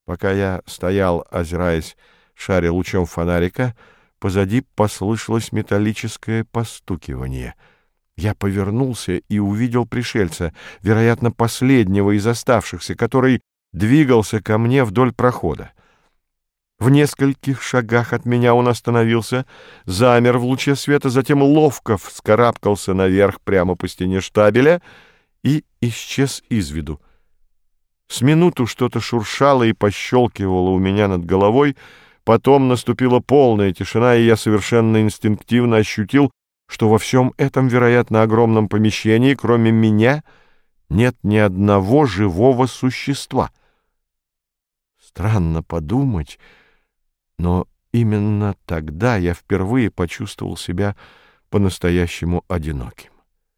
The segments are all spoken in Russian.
Пока я стоял, озираясь, шаря лучом фонарика, позади послышалось металлическое постукивание. Я повернулся и увидел пришельца, вероятно, последнего из оставшихся, который двигался ко мне вдоль прохода. В нескольких шагах от меня он остановился, замер в луче света, затем ловко вскарабкался наверх прямо по стене штабеля и исчез из виду. С минуту что-то шуршало и пощелкивало у меня над головой, потом наступила полная тишина, и я совершенно инстинктивно ощутил, что во всем этом, вероятно, огромном помещении, кроме меня, нет ни одного живого существа. Странно подумать, но именно тогда я впервые почувствовал себя по-настоящему одиноким.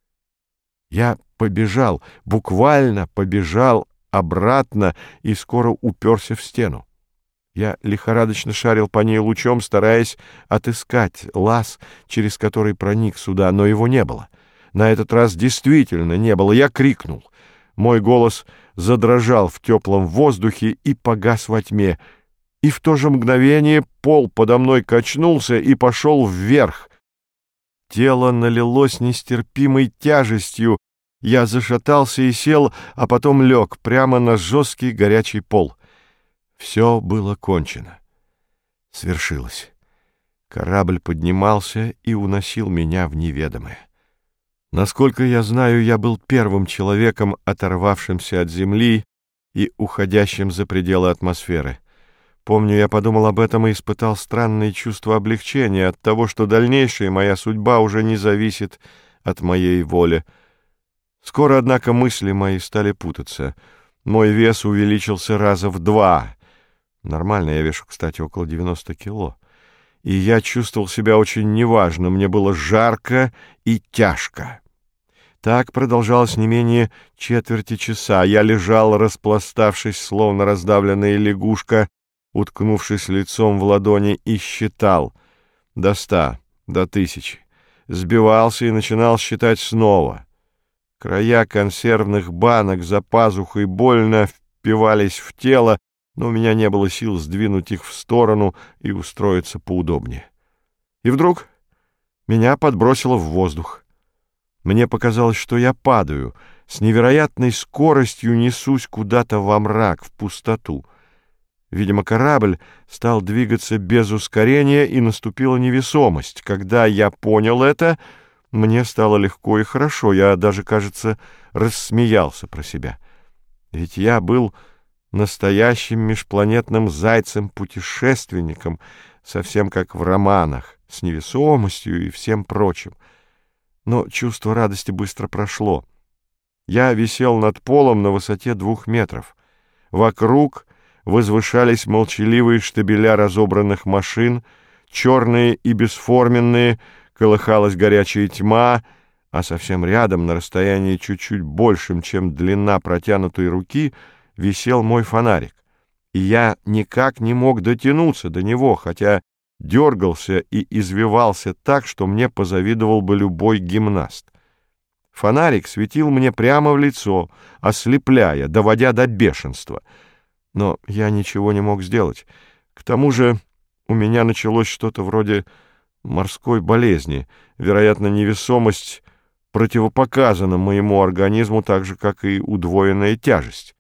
Я побежал, буквально побежал обратно и скоро уперся в стену. Я лихорадочно шарил по ней лучом, стараясь отыскать лаз, через который проник сюда, но его не было. На этот раз действительно не было. Я крикнул. Мой голос задрожал в теплом воздухе и погас во тьме. И в то же мгновение пол подо мной качнулся и пошел вверх. Тело налилось нестерпимой тяжестью. Я зашатался и сел, а потом лег прямо на жесткий горячий пол. Все было кончено. Свершилось. Корабль поднимался и уносил меня в неведомое. Насколько я знаю, я был первым человеком, оторвавшимся от земли и уходящим за пределы атмосферы. Помню, я подумал об этом и испытал странное чувство облегчения от того, что дальнейшая моя судьба уже не зависит от моей воли. Скоро, однако, мысли мои стали путаться. Мой вес увеличился раза в 2. Нормально, я вешу, кстати, около 90 кило. И я чувствовал себя очень неважно, мне было жарко и тяжко. Так продолжалось не менее четверти часа. Я лежал, распластавшись, словно раздавленная лягушка, уткнувшись лицом в ладони, и считал до 100, до 1000. Сбивался и начинал считать снова. Края консервных банок за пазухой больно впивались в тело, но у меня не было сил сдвинуть их в сторону и устроиться поудобнее. И вдруг меня подбросило в воздух. Мне показалось, что я падаю, с невероятной скоростью несусь куда-то во мрак, в пустоту. Видимо, корабль стал двигаться без ускорения, и наступила невесомость. Когда я понял это, мне стало легко и хорошо. Я даже, кажется, рассмеялся про себя. Ведь я был настоящим межпланетным зайцем-путешественником, совсем как в романах, с невесомостью и всем прочим. Но чувство радости быстро прошло. Я висел над полом на высоте 2 метров. Вокруг возвышались молчаливые штабеля разобранных машин, черные и бесформенные, колыхалась горячая тьма, а совсем рядом, на расстоянии чуть-чуть большим, чем длина протянутой руки, висел мой фонарик. И я никак не мог дотянуться до него, хотя дергался и извивался так, что мне позавидовал бы любой гимнаст. Фонарик светил мне прямо в лицо, ослепляя, доводя до бешенства. Но я ничего не мог сделать. К тому же у меня началось что-то вроде морской болезни. Вероятно, невесомость противопоказана моему организму так же, как и удвоенная тяжесть.